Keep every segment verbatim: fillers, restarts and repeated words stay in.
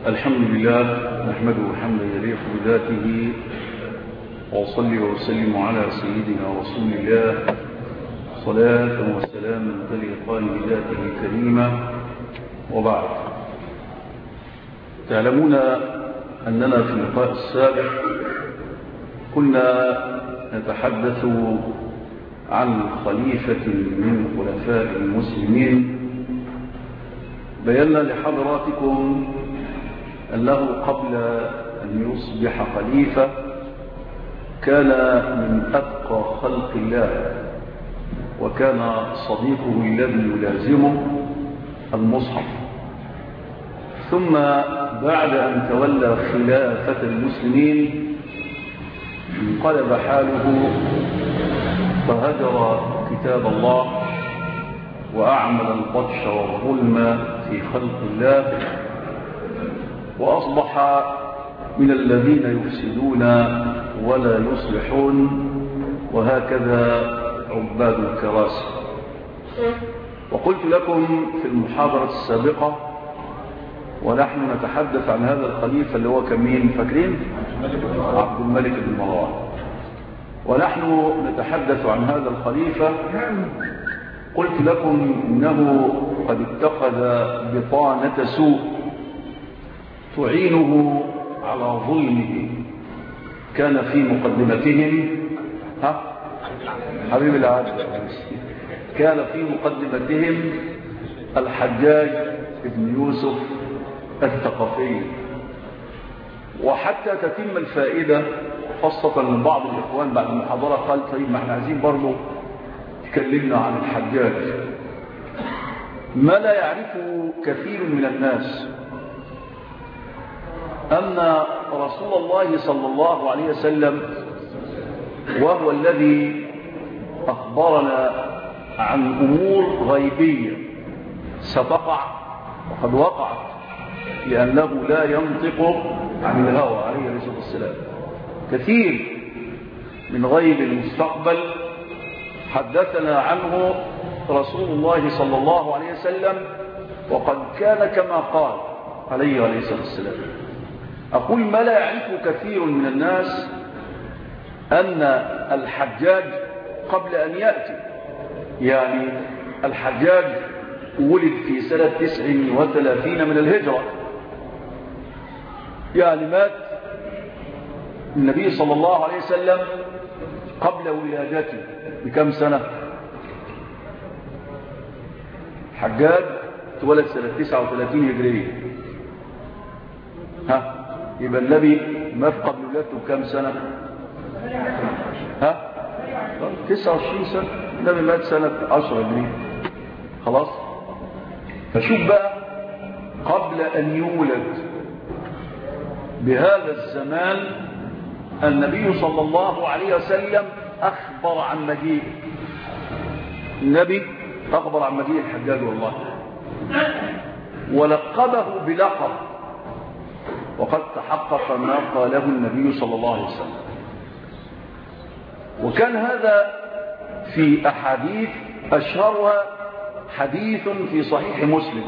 الحمد لله نحمده حمدا يليق بذاته، وأصلي وأسلم على سيدنا رسول الله صلاة وسلاما تليقان بذاته الكريمة. وبعد، تعلمون أننا في اللقاء السابق كنا نتحدث عن خليفة من خلفاء المسلمين. بينا لحضراتكم أنه قبل أن يصبح خليفة كان من أتقى خلق الله، وكان صديقه الذي يلازمه المصحف. ثم بعد أن تولى خلافة المسلمين انقلب حاله فهجر كتاب الله وأعمل البطش والظلم في خلق الله، وأصبح من الذين يفسدون ولا يصلحون، وهكذا عباد الكراسي. وقلت لكم في المحاضرة السابقة ونحن نتحدث عن هذا الخليفة اللي هو كمين فاكرين؟ عبد الملك بن مروان. ونحن نتحدث عن هذا الخليفة قلت لكم إنه قد اتخذ بطانة سوء تعينه على ظلمه. كان في مقدمتهم ها حبيب العالم كان في مقدمتهم الحجاج بن يوسف الثقفي. وحتى تتم الفائدة، خاصة من بعض الإخوان بعد المحاضرة قال طيب ما احنا عايزين برضه تكلمنا عن الحجاج. ما لا يعرفه كثير من الناس أن رسول الله صلى الله عليه وسلم وهو الذي أخبرنا عن أمور غيبية ستقع وقد وقعت، لأنه لا ينطق عن الهوى عليه الصلاة والسلام. كثير من غيب المستقبل حدثنا عنه رسول الله صلى الله عليه وسلم، وقد كان كما قال عليه الصلاة والسلام. أقول ما لا يعرفه كثير من الناس أن الحجاج قبل أن يأتي، يعني الحجاج ولد في سنة تسع وثلاثين من الهجرة، يعني مات النبي صلى الله عليه وسلم قبل ولادته بكم سنة؟ حجاج تولد سنة تسعة وثلاثين هجرية، ها يبقى النبي مات قبل ولادته بكم سنة؟ ها تسعة وعشرين سنة. النبي مات سنة عشرة هجرية. خلاص. فشوف بقى قبل أن يولد بهذا الزمان النبي صلى الله عليه وسلم أخبر عن مجيء النبي أخبر عن مجيء الحجاج والله، ولقبه بلقب، وقد تحقق ما قاله النبي صلى الله عليه وسلم. وكان هذا في أحاديث أشهرها حديث في صحيح مسلم.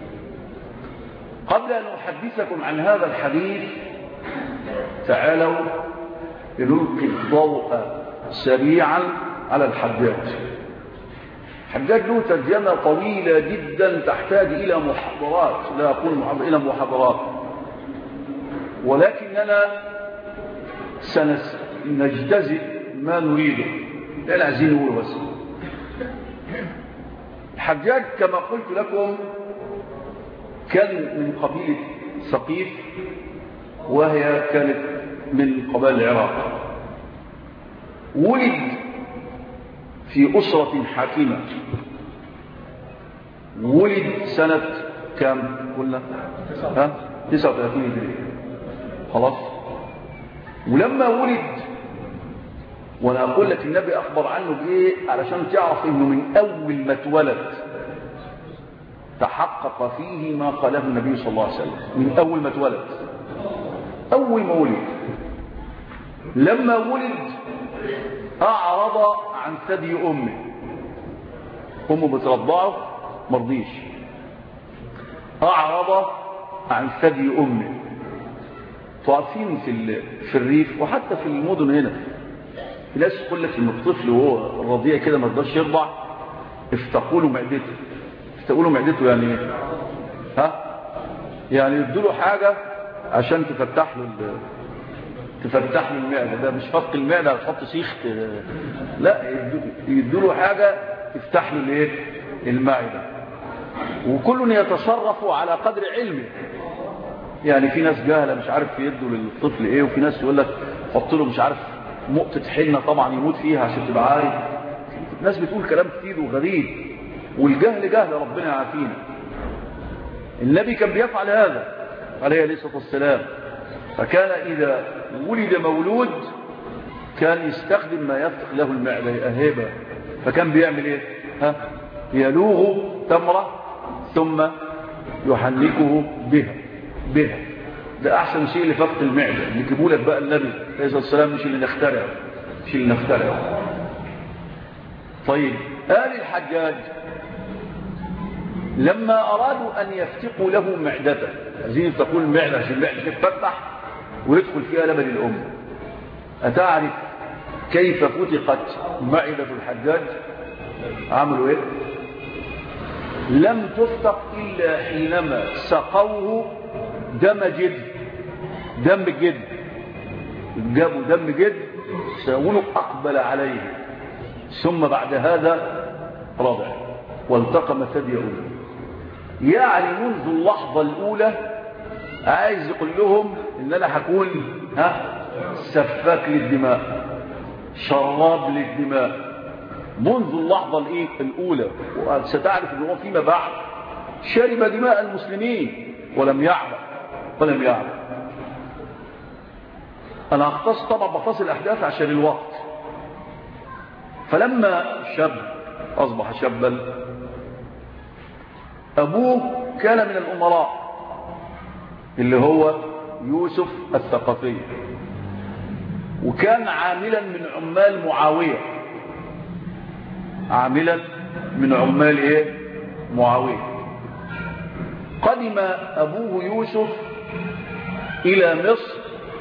قبل أن أحدثكم عن هذا الحديث تعالوا لنلقي الضوء سريعا على الحجاج. الحجاج له ترجمة طويلة جدا تحتاج إلى محاضرات، لا أقول محاضرات إلى محاضرات، ولكننا سنجتزئ ما نريده، لا عايزين نقوله بس. الحجاج كما قلت لكم كان من قبيلة ثقيف، وهي كانت من قبائل العراق. ولد في أسرة حاكمة، ولد سنة كم قلنا؟ ها تسعة وثلاثين هجرية. خلاص. ولما ولد، وانا اقول لك النبي اخبر عنه بايه علشان تعرف انه من اول ما اتولد تحقق فيه ما قاله النبي صلى الله عليه وسلم. من اول ما اتولد، اول ما ولد، لما ولد اعرض عن ثدي امه. امه بترضعه مرضيش، اعرض عن ثدي أمه. تعرفين في في الريف وحتى في المدن هنا في ناس يقول لك ان الطفل وهو الرضيع كده ما رضاش يرضع افتقوا له معدته. افتقوا له معدته يعني ايه؟ ها؟ يعني يدوا له حاجه عشان تفتح له تفتح له المعده. ده مش فتق المعده هتحط سيخ، لا، يدوا له حاجه تفتح له الايه؟ المعده. وكل يتصرف على قدر علمه. يعني في ناس جاهله مش عارف يدوا للطفل ايه، وفي ناس يقول لك حط له مش عارف نقطه حنه طبعا يموت فيها عشان تبقى عارف. ناس بتقول كلام كتير وغريب، والجهل جهل ربنا يعافينا. النبي كان بيفعل هذا عليه الصلاه والسلام. فكان اذا ولد مولود كان يستخدم ما يفتح له المعده يأهبها. فكان بيعمل ايه؟ ها؟ يلوغ تمره ثم يحنكه بها بها. ده احسن شيء لفتح المعده. اللي يجيبوا لك بقى النبي عليه الصلاه والسلام مش اللي نخترعه، مش اللي نخترعه. طيب آل الحجاج لما ارادوا ان يفتقوا له معدته، عايزين يفتقوا المعده عشان المعده تتفتح ويدخل فيها لبن الام. اتعرف كيف فتقت معده الحجاج؟ عملوا ايه؟ لم تفتق الا حينما سقوه دم جد. دم جد، جابوا دم جد ساولوا أقبل عليه، ثم بعد هذا رضع والتقم ثدي أمه. يعني منذ اللحظة الأولى عايز يقول لهم إن أنا هكون ها سفاك للدماء، شراب للدماء منذ اللحظة الأولى. وستعرف أنه فيما بعد شرب دماء المسلمين ولم يعلم ولم يعلم. أنا أختص طبعا بختص الأحداث عشان الوقت. فلما شاب أصبح شابا، أبوه كان من الأمراء اللي هو يوسف الثقفي، وكان عاملا من عمال معاوية. عاملا من عمال إيه؟ معاوية. قدم أبوه يوسف إلى مصر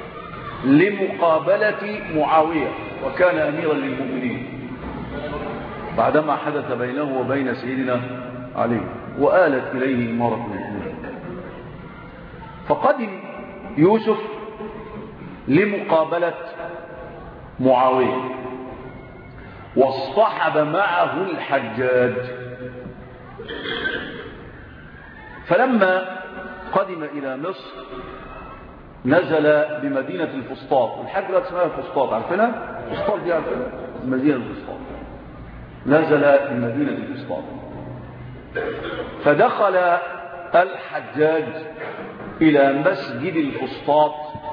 لمقابلة معاوية، وكان أميرا للمؤمنين بعدما حدث بينه وبين سيدنا علي وآلت إليه إمارة المؤمنين. فقدم يوسف لمقابلة معاوية واصطحب معه الحجاج. فلما قدم إلى مصر نزل بمدينة الفسطاط. الحاجة لا اسمها الفسطاط، عارفينها؟ الفسطاط دي عارفينها؟ مدينة الفسطاط. نزل بمدينة الفسطاط فدخل الحجاج إلى مسجد الفسطاط،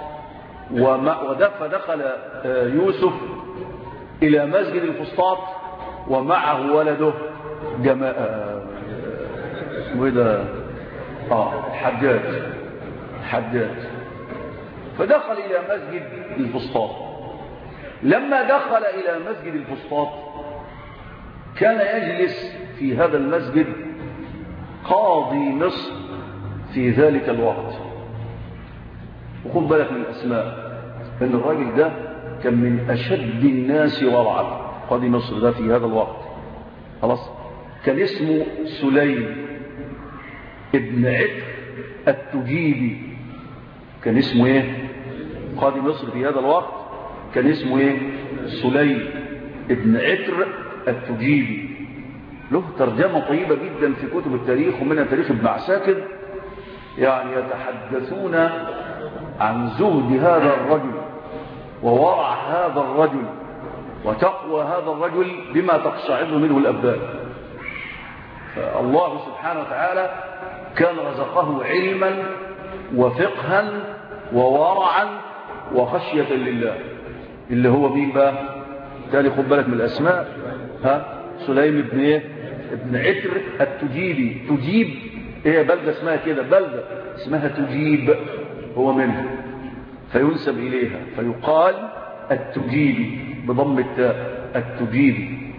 فدخل يوسف إلى مسجد الفسطاط ومعه ولده جماعة اسمه ايه ده؟ اه الحجاج الحجاج فدخل إلى مسجد الفسطاط. لما دخل إلى مسجد الفسطاط كان يجلس في هذا المسجد قاضي مصر في ذلك الوقت. وخذ بالك من الأسماء، لأن الراجل ده كان من أشد الناس ورعا. قاضي مصر ده في هذا الوقت خلاص كان اسمه سليم ابن عتر التجيبي. كان اسمه ايه؟ قاضي مصر في هذا الوقت كان اسمه ايه؟ سليم ابن عتر التجيبي. له ترجمة طيبة جدا في كتب التاريخ، ومنها تاريخ ابن عساكر. يعني يتحدثون عن زهد هذا الرجل وورع هذا الرجل وتقوى هذا الرجل بما تقشعر منه الأبدان. فالله سبحانه وتعالى كان رزقه علما وفقها وورعا وخشية لله، اللي هو مين بقى؟ تالي خد بالك من الأسماء. ها سليم ابن ايه؟ ابن عتر التجيبي. تجيب ايه؟ بلدة اسمها كده، بلدة اسمها تجيب، هو منه فينسب إليها فيقال التجيبي بضم التاء التجيبي.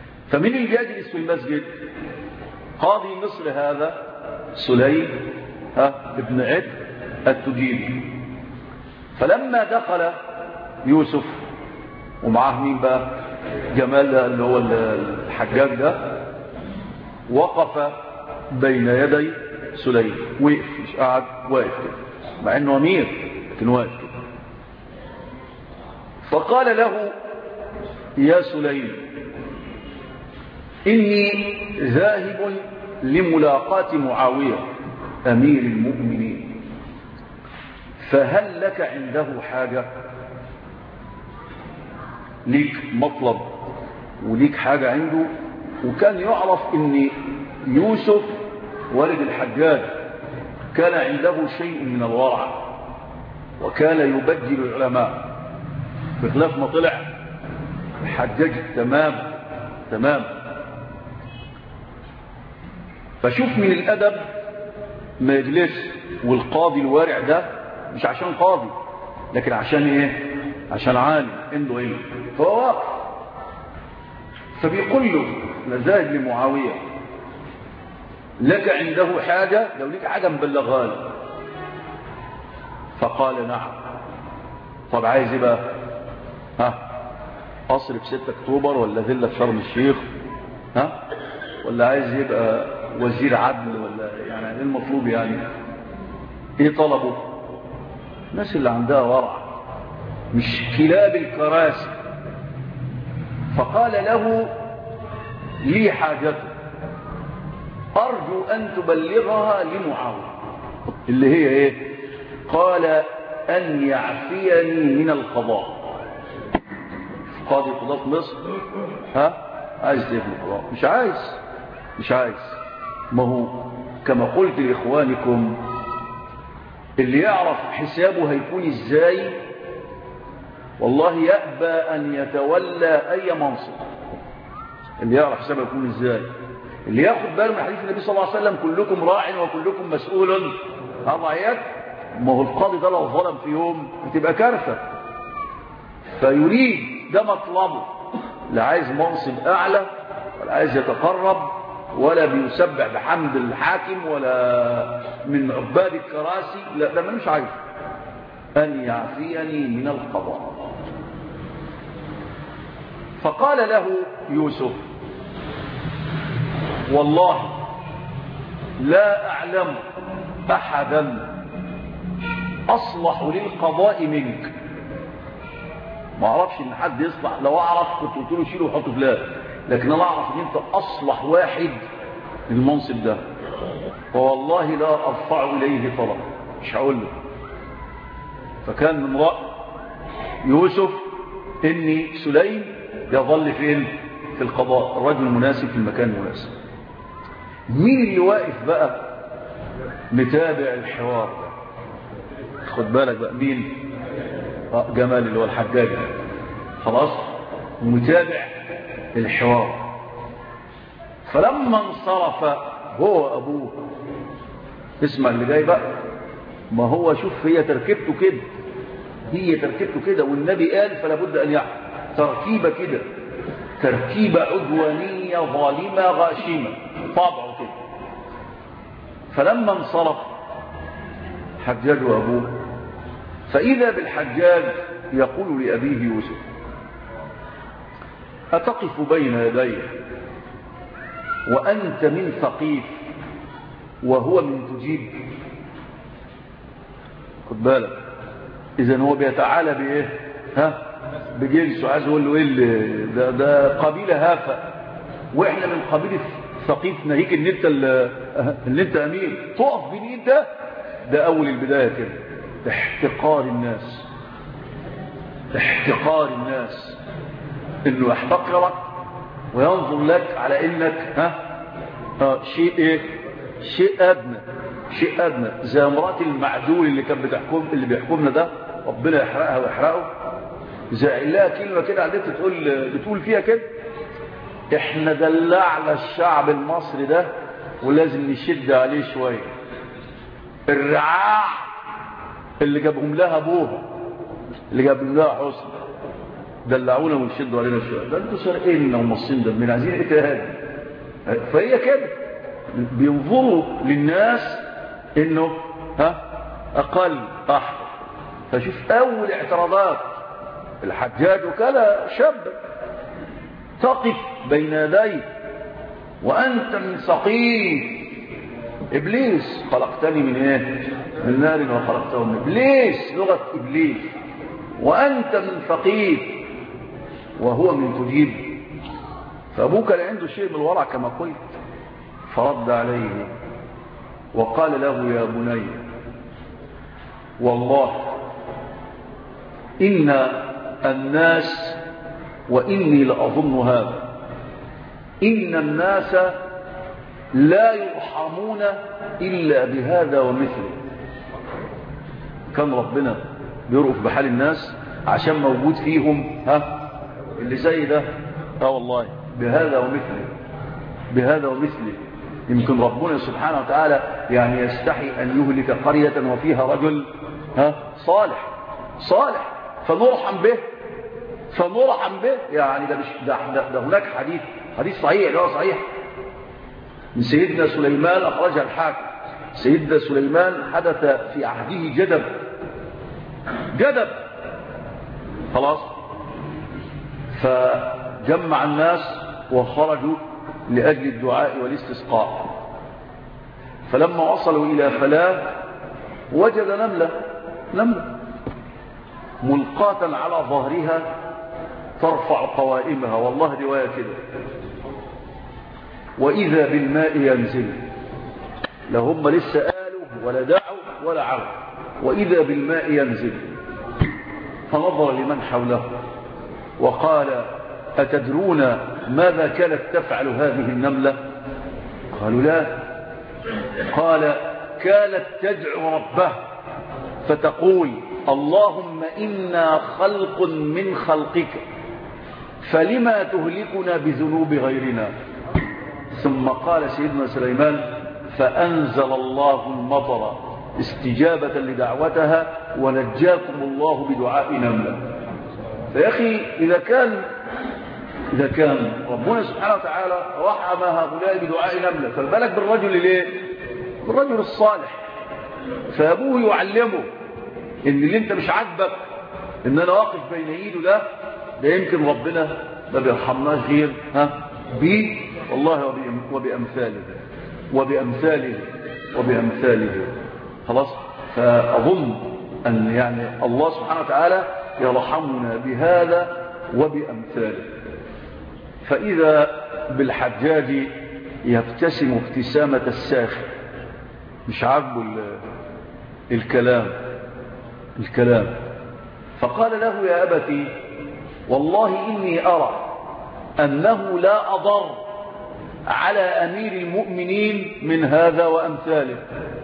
فمن الجالس في المسجد قاضي مصر هذا سليم ها ابن عد التجيبي. فلما دخل يوسف ومعاه مين بقى جمال اللي هو الحجاج ده، وقف بين يدي سليم، وقف مش قاعد، واقف كده مع انه امير لكن واقف كده. فقال له يا سليم إني ذاهب لملاقاة معاوية أمير المؤمنين، فهل لك عنده حاجة؟ ليك مطلب وليك حاجة عنده. وكان يعرف ان يوسف والد الحجاج كان عنده شيء من الورع، وكان يبجل العلماء بخلاف ما طلع الحجاج تمام تمام. فشوف من الأدب ما يجلس والقاضي الوارع ده مش عشان قاضي لكن عشان ايه؟ عشان عالم عنده علم. فهو واقف فبيقول له لذاهب لمعاوية لك عنده حاجة؟ لو لك حاجة مبلغها لي. فقال نعم. طب عايز ايه بقى؟ ها قصر في ستة اكتوبر ولا فيلا في شرم الشيخ؟ ها ولا عايز يبقى وزير عدل ولا يعني ايه المطلوب؟ يعني ايه طلبه؟ الناس اللي عندها ورع مش كلاب الكراسي. فقال له لي حاجته أرجو أن تبلغها لمعاوية، اللي هي ايه؟ قال أن يعفيني من القضاء. قاضي قضاة مصر ها عايز ايه من القضاء؟ مش عايز مش عايز. ما هو كما قلت لإخوانكم اللي يعرف حسابه هيكون ازاي والله يأبى أن يتولى أي منصب. اللي يعرف حسابه يكون ازاي، اللي ياخد باله من حديث النبي صلى الله عليه وسلم كلكم راع وكلكم مسؤول عن رعيته. ما هو القاضي ده لو ظلم في يوم بتبقى كارثة. فيريد ده مطلبه، لا عايز منصب أعلى ولا عايز يتقرب ولا بيسبح بحمد الحاكم ولا من عباد الكراسي، لا ده مش عايز. أن يعفيني من القضاء. فقال له يوسف والله لا أعلم أحدا أصلح للقضاء منك. ما أعرفش إن حد يصلح، لو أعرف كنت قلت له شيله وحطه فلان، لكن أنا أعرف إن أنت أصلح واحد للمنصب ده، فوالله لا أرفع إليه طلب، مش هقول له. فكان من رأي يوسف إن سليم يظل فين؟ في القضاء، الرجل المناسب في المكان المناسب. مين اللي واقف بقى متابع الحوار ده؟ خد بالك بقى مين؟ جمال اللي هو الحجاج خلاص متابع الحوار. فلما انصرف هو أبوه، اسمع اللي جاي بقى، ما هو شوف هي تركيبته كده، هي تركيبته كده، والنبي قال فلا بد أن يعلم تركيبة كده، تركيبة عدوانية ظالمة غاشمة طبعه كده. فلما انصرف حجاج وأبوه فإذا بالحجاج يقول لأبيه يوسف أتقف بين يديه وأنت من ثقيف وهو من تجيب؟ خد بالك، إذن هو بيتعالى بإيه؟ ها؟ بجنسه. عايز يقول له إيه؟ ده, ده قبيلة هافة وإحنا من قبيلة ثقيف، ناهيك إن أنت إن أنت أمير تقف بين إيده. ده أول البداية كده، احتقار الناس، احتقار الناس، إنه يحتقرك وينظر لك على إنك ها آه شيء إيه؟ شيء أدنى، شيء أدنى. زي امرأة المعدول اللي كان بتحكم اللي بيحكمنا ده، ربنا يحرقها ويحرقه. زي لها كلمة كده عدت تقول بتقول فيها كده، احنا دلعنا الشعب المصري ده ولازم نشد عليه شوية. الرعاع اللي جابهم لها ابوها، اللي جابهم لها حسن، دلعونا ونشدوا علينا شوية. ده انتوا سارقيننا ومصين ده من عايزين ايه تاني؟ فهي كده بينظروا للناس انه ها اقل احفظ. فشوف اول اعتراضات الحجاج وكذا شاب تقف بين يديه وانت من ثقيل ابليس، خلقتني من ايه؟ من نار وخلقته من ابليس، لغه ابليس، وانت من ثقيل وهو من تجيب. فابوك كان عنده شيء من الورع كما قلت، فرد عليه وقال له يا بني والله إن الناس، وإني لأظن هذا، إن الناس لا يرحمون إلا بهذا ومثله. كان ربنا بيرؤف بحال الناس عشان موجود فيهم ها اللي زي ده. اه والله بهذا ومثله، بهذا ومثله. يمكن ربنا سبحانه وتعالى يعني يستحي أن يهلك قرية وفيها رجل ها صالح صالح فنرحم به فنرحم به. يعني ده, مش ده, ده, ده هناك حديث حديث صحيح، ده صحيح من سيدنا سليمان أخرجها الحاكم. سيدنا سليمان حدث في عهده جدب جدب خلاص، فجمع الناس وخرجوا لأجل الدعاء والاستسقاء. فلما وصلوا إلى فلاة وجد نملة نملة ملقاة على ظهرها ترفع قوائمها، والله رواية كده، وإذا بالماء ينزل. لهم لسه قالوا ولا دعوا ولا عروا، وإذا بالماء ينزل. فنظر لمن حوله وقال أتدرون ماذا كانت تفعل هذه النملة؟ قالوا لا. قال كانت تدعو ربها فتقول اللهم إنا خلق من خلقك فلما تهلكنا بذنوب غيرنا. ثم قال سيدنا سليمان فأنزل الله المطر استجابة لدعوتها ونجاكم الله بدعاء نملة. فيا أخي إذا كان إذا كان ربنا سبحانه وتعالى رحم هؤلاء بدعاء نملة، فالبالك بالرجل ليه؟ بالرجل الصالح. فأبوه يعلمه إن اللي أنت مش عاجبك إن أنا واقف بين إيده ده ده يمكن ربنا ما بيرحمناش غير ها بيه والله وبأمثاله وبأمثاله وبأمثاله. خلاص. فأظن أن يعني الله سبحانه وتعالى يرحمنا بهذا وبأمثاله. فإذا بالحجاج يبتسم ابتسامة الساخر، مش عاجبه الكلام الكلام فقال له يا أبتي والله إني أرى أنه لا أضر على أمير المؤمنين من هذا وأمثاله.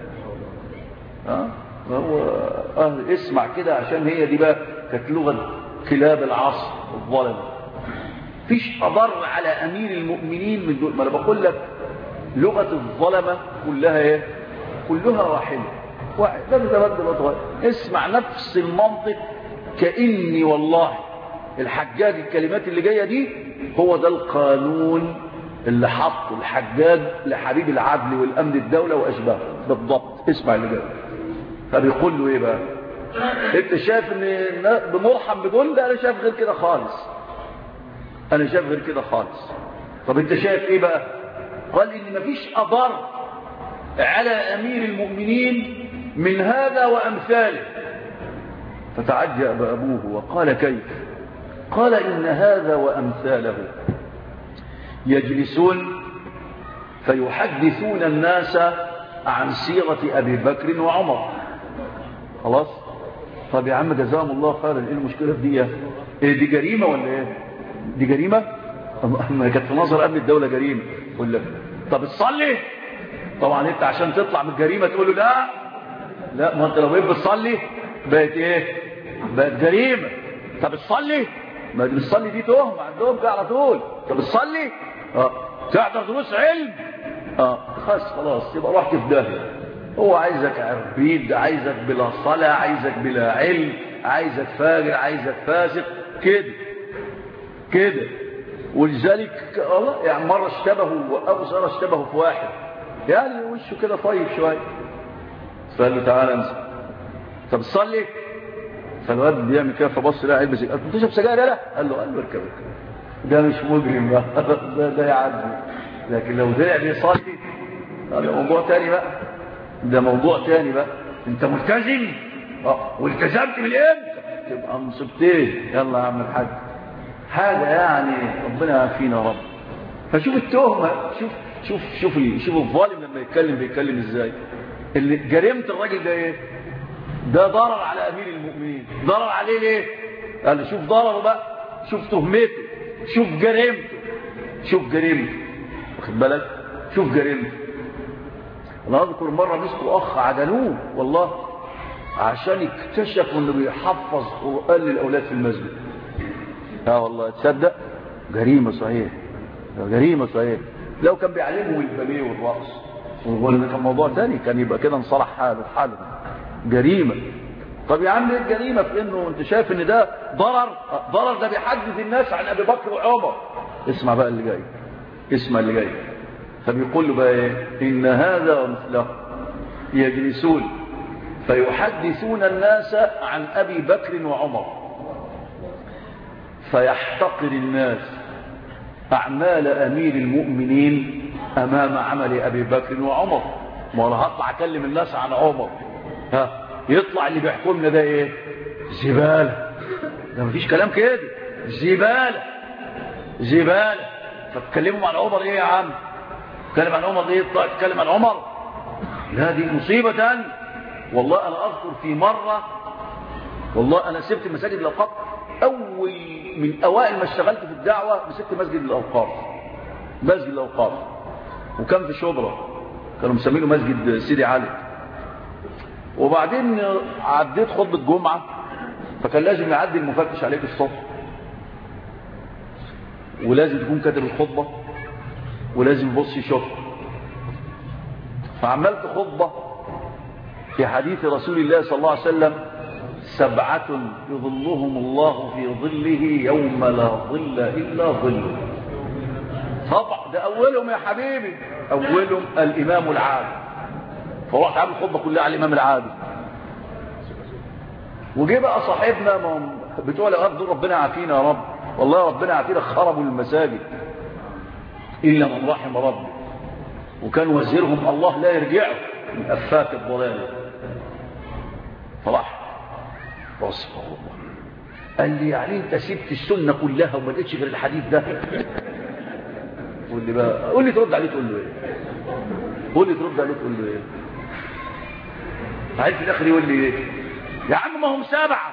ها هو أهل اسمع كده، عشان هي دي بقى كانت لغة كلاب العصر الظلم. فيش أضر على أمير المؤمنين من دول. ما أنا بقول لك لغة الظلمة كلها ايه؟ كلها واحدة واحد، لا تتبدل وتغير. اسمع نفس المنطق، كأني والله الحجاج الكلمات اللي جاية دي هو ده القانون اللي حطه الحجاج لحبيب العدل والأمن الدولة وأشباهه بالضبط. اسمع اللي جاي. فبيقول له ايه بقى؟ انت شايف ان بنرحم بدول؟ لا انا شايف غير كده خالص، انا شايف غير كده خالص. طب انت شايف ايه بقى؟ قال ان مفيش اضر على امير المؤمنين من هذا وامثاله. فتعجب ابوه وقال كيف؟ قال ان هذا وامثاله يجلسون فيحدثون الناس عن سيرة ابي بكر وعمر. خلاص. طب يا عم جزاهم الله خيرا، ايه المشكله في دي؟ ايه دي جريمه ولا ايه؟ دي جريمه؟ ما كانت في نظر امن الدوله جريمه. يقول لك طب تصلي؟ طبعا انت عشان تطلع من الجريمه تقول له لا لا، ما انت لو بقيت بتصلي بقت ايه؟ بقت جريمه. طب تصلي؟ ما دي بتصلي دي تهمه عندهم كده على طول. طب تصلي؟ اه تحضر دروس علم؟ اه خلاص خلاص يبقى رحت في داهيه. هو عايزك عبيد، عايزك بلا صلاة، عايزك بلا علم، عايزك فاجر، عايزك فاسق كده كده. ولذلك الله يعني مرة اشتبهوا، أبو سارة اشتبهوا في واحد يعني وشه كده طيب شوية، فقال له تعالى انزل. طب صلي. فالواد بيعمل كده فبص لها علبه سجاير. قال له تشرب سجاير؟ لا. قال له قال له اركب اركب. ده مش مجرم بقى. ده, ده يعدي. لكن لو طلع بيصلي ده موضوع تاني بقى. ده موضوع تاني بقى. انت ملتزم اه والتزمت من امتى؟ تبقى مصيبتين. يلا يا عم الحاج حاجه يعني ربنا يعافينا يا رب. فشوف التهمه، شوف شوف شوف شوف الظالم لما يتكلم بيتكلم ازاي. اللي جريمه الراجل ده ايه؟ ده ضرر على امير المؤمنين. ضرر عليه ليه؟ قال شوف ضرره بقى، شوف تهمته، شوف جريمته، شوف جريمته، واخد بالك؟ شوف جريمته. انا اذكر مره مسكوا اخ عدلوه والله عشان اكتشفوا انه بيحفظ قرآن للاولاد في المسجد. اه والله تصدق جريمه صحيح، جريمه صحيح. لو كان بيعلمهم الباليه والرقص والغنى كان موضوع ثاني، كان يبقى كده انصلح حاله حاله. جريمه. طب يا عم ايه الجريمه في انه انت شايف ان ده ضرر؟ ضرر ده بيحدث الناس عن ابي بكر وعمر. اسمع بقى اللي جاي، اسمع اللي جاي. فبيقول له بقى ايه؟ ان هذا ومثله يجلسون فيحدثون الناس عن ابي بكر وعمر فيحتقر الناس اعمال امير المؤمنين امام عمل ابي بكر وعمر. ما انا هطلع اكلم الناس عن عمر، ها يطلع اللي بيحكمنا ده ايه؟ زباله. ده مفيش كلام كده، زباله زباله. فتكلموا عن عمر ايه يا عم؟ تكلم عن عمر ايه؟ طلع تتكلم عن عمر؟ لا دي مصيبه تانية. والله انا اذكر في مره، والله انا سبت مساجد الاوقاف. اول من اوائل ما اشتغلت في الدعوه مسكت مسجد الاوقاف، مسجد الاوقاف، وكان في شبرا كانوا مسمينه مسجد سيدي علي. وبعدين عديت خطبه جمعه، فكان لازم يعدي المفتش عليك الصبح، ولازم تكون كاتب الخطبه، ولازم يبص يشوف. فعملت خطبه في حديث رسول الله صلى الله عليه وسلم: سبعة يظلهم الله في ظله يوم لا ظل إلا ظله. طبعا ده أولهم يا حبيبي، أولهم الإمام العادل. فرحت عامل خطبة كلها على الإمام العادل. وجي بقى صاحبنا بتوع الأوقاف دول، ربنا يعافينا يا رب، والله ربنا يعافينا، خربوا المساجد إلا من رحم ربي. وكان وزيرهم الله لا يرجعه من أفاك الضلال. فراح بص الله قال لي: يعني انت سبت السنه كلها وما لقيتش غير الحديث ده؟ قول لي بقى، قول لي ترد عليه تقول له ايه؟ قول لي ترد عليه تقول له ايه؟ عايز في الاخر يقول لي ايه؟ يا عم ما هم سبعه.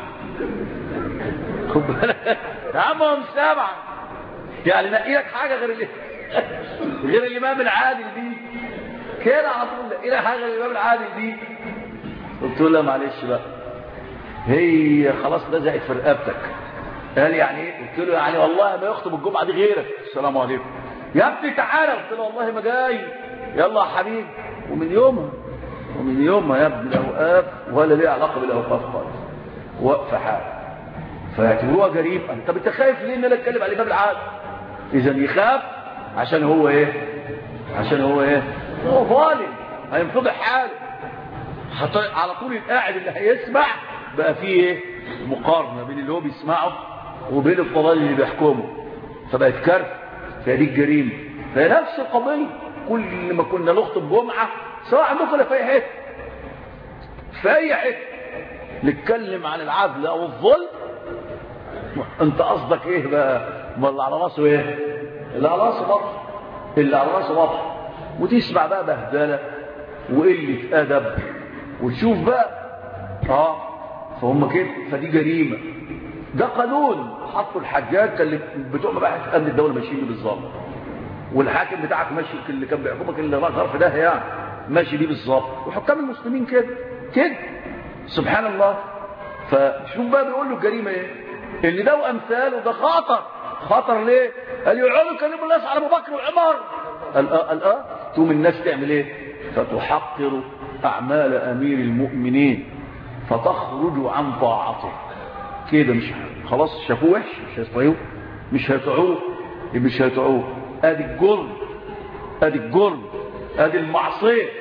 خد بالك يا عم ما هم سبعه، يعني نقي لك حاجه غير اللي غير الامام العادل دي كده على طول. نقي لك حاجه غير الامام العادل دي. قلت له: لا معلش بقى، هي خلاص لزقت في رقبتك. قال لي: يعني ايه؟ قلت له: يعني والله ما يخطب الجمعه دي غيرك. السلام عليكم يا ابني تعالى. قلت له: والله ما جاي. يلا يا حبيبي. ومن يومها ومن يومها يا ابن الاوقاف ولا ليه علاقه بالاوقاف خالص، واقفه حال. فيعتبروها جريمه. انت انت خايف ليه ان انا اتكلم على الامام العادل؟ اذا يخاف عشان هو ايه؟ عشان هو ايه؟ هو ظالم هينفضح حاله. على طول القاعد اللي هيسمع بقى فيه ايه؟ مقارنه بين اللي هو بيسمعه وبين الضلال اللي بيحكمه، فبقت كارثه. فهي دي الجريمه. فهي نفس القضيه. كل ما كنا نخطب جمعه سواء عندكم في اي حته، في اي حته نتكلم عن العدل او الظلم، انت قصدك ايه بقى؟ ما اللي على راسه ايه؟ اللي على راسه بطل، اللي على راسه بطل. وتسمع بقى بهدله وقله ادب، وتشوف بقى اه فهم كده. فدي جريمه. ده قانون حطوا الحجاج، كان بتوع مباحث امن الدوله ماشيين بيه بالظبط، والحاكم بتاعك ماشي اللي كان بيحكمك اللي غرف ده يعني ماشي بيه بالظبط، وحكام المسلمين كده كده سبحان الله. فشوف بقى بيقول له الجريمه ايه؟ اللي ده وامثاله ده خطر. خطر ليه؟ قال يقعدوا يكلموا الناس على ابو بكر وعمر. قال اه قال اه تقوم الناس تعمل ايه؟ فتحقر اعمال امير المؤمنين فتخرج عن طاعته كده. مش خلاص شافوه وحش، مش هيطيعوه، مش هيطيعوه مش هيطيعوه ادي الجرم، ادي الجرم، ادي المعصيه.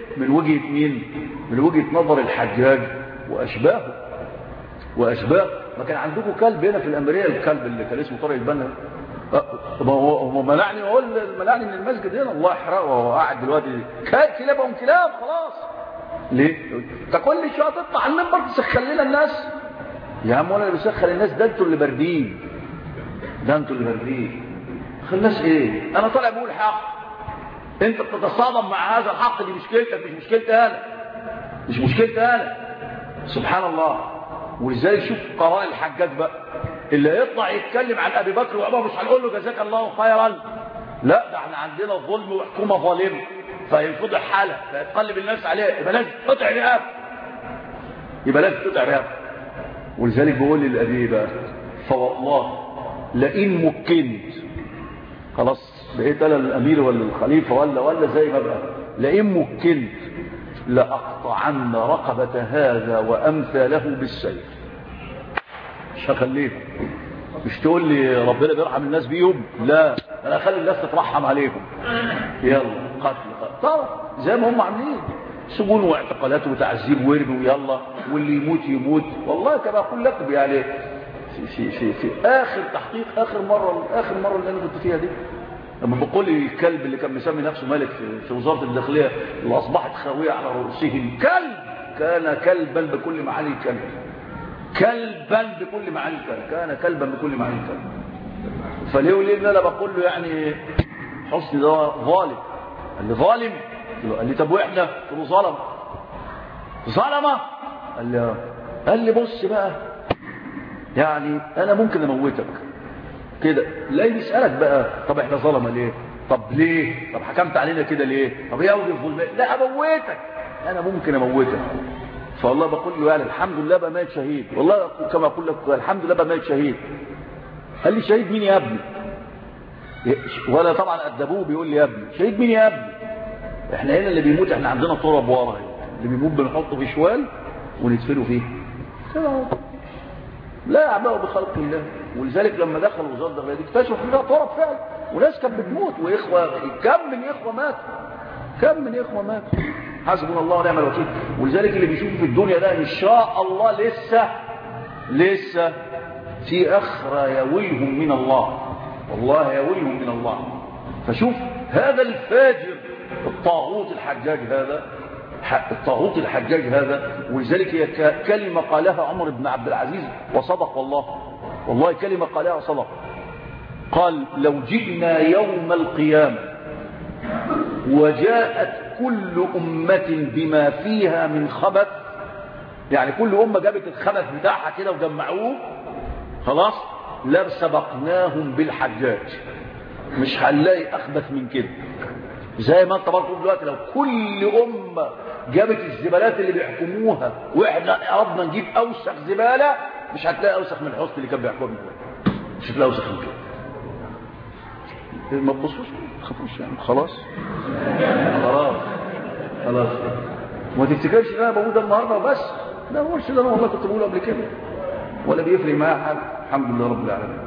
من وجهة مين؟ من وجهة نظر الحجاج وأشباهه وأشباه. ما كان عندكم كلب هنا في الأمرية، الكلب اللي كان اسمه طارق البنا، هو منعني اقول منعني من المسجد هنا، الله يحرقه، وهو قاعد دلوقتي كلاب كلابهم كلاب خلاص. ليه؟ انت كل شويه تطلع على المنبر تسخن لنا الناس. يا عم وانا اللي بسخن الناس؟ ده انتوا اللي باردين، ده انتوا اللي باردين. الناس ايه؟ انا طالع بقول حق، انت بتتصادم مع هذا الحق، دي مشكلتك مش مشكلتي انا، مش مشكلتي انا. سبحان الله. ولذلك شوف قراء الحجاج بقى، اللي يطلع يتكلم عن ابي بكر وعمر مش هنقول له جزاك الله خيرا، لا، ده احنا عندنا ظلم وحكومه ظالمه فينفضح حاله فيتقلب الناس عليه، يبقى لازم تقطع رقاب، يبقى لازم تقطع رقاب. ولذلك بقول للابي بقى، فوالله لئن مكنت، خلاص بقيت انا الامير ولا الخليفه ولا ولا زي ما بقى، لئن مكنت لاقطعن رقبه هذا وامثاله بالسيف. مش هخليه، مش تقول لي ربنا بيرحم الناس بيهم، لا، انا اخلي الناس تترحم عليهم. يلا قتل قتل، طبعا زي ما هم عاملين، سجون واعتقالات وتعذيب ورد ويلا، واللي يموت يموت. والله كما اقول لكم يعني في, في, في, في اخر تحقيق، اخر مره اخر مره اللي انا كنت فيها دي، لما بقول لي الكلب اللي كان مسمي نفسه ملك في, في وزاره الداخليه اللي اصبحت خاويه على رؤوسهم، كلب، كان كلبا بكل معاني الكلب، كلبا بكل معاني الكلب، كان كلبا بكل معاني الكلب. فليه وليه ان انا بقول له يعني حسني ده ظالم؟ قال لي ظالم؟ قال لي طب واحنا؟ قلت له ظلم. ظلمه؟ قال لي قال لي بص بقى، يعني انا ممكن اموتك كده. لا يسالك بقى طب احنا ظلمه ليه؟ طب ليه؟ طب حكمت علينا كده ليه؟ طب ايه اول الظلم؟ لا اموتك، انا ممكن اموتك. فالله بقول له يعني الحمد لله بقى مات شهيد، والله كما اقول لك الحمد لله بقى مات شهيد. قال لي شهيد مين يا ابني؟ ولا طبعا ادبوه بيقول لي يا ابني، شهيد مين يا ابني؟ احنا هنا اللي بيموت احنا عندنا تراب ورا، اللي بيموت بنحطه في شوال وندفنه فيه. لا اعباء بخلق الله. ولذلك لما دخلوا وزاره الداخليه دي اكتشفوا فيها تراب فعلا، وناس كانت بتموت، واخوه كم من اخوه ماتوا، كم من اخوه ماتوا. حسبنا الله ونعم الوكيل. ولذلك اللي بيشوفوا في الدنيا ده ان شاء الله لسه لسه في اخرى يويهم من الله، والله يويهم من الله. فشوف هذا الفاجر الطاغوت الحجاج هذا، الطاغوت الحجاج هذا. ولذلك هي كلمه قالها عمر بن عبد العزيز وصدق، والله والله كلمه قالها وصدق. قال لو جئنا يوم القيامه وجاءت كل أمة بما فيها من خبث، يعني كل أمة جابت الخبث بتاعها كده وجمعوه، خلاص لا سبقناهم بالحجاج، مش هنلاقي أخبث من كده. زي ما انت برضه دلوقتي لو كل أمة جابت الزبالات اللي بيحكموها واحنا أردنا نجيب أوسخ زبالة، مش هتلاقي أوسخ من حسن اللي كان بيحكمنا، مش هتلاقي أوسخ من كده. ما تبصوش خافوش يعني، خلاص خلاص خلاص. ما تفتكرش ان انا بقول ده النهارده بس، لا هو الشيء ده انا والله كنت بقوله قبل كده، ولا بيفرق معايا حاجه، الحمد لله رب العالمين.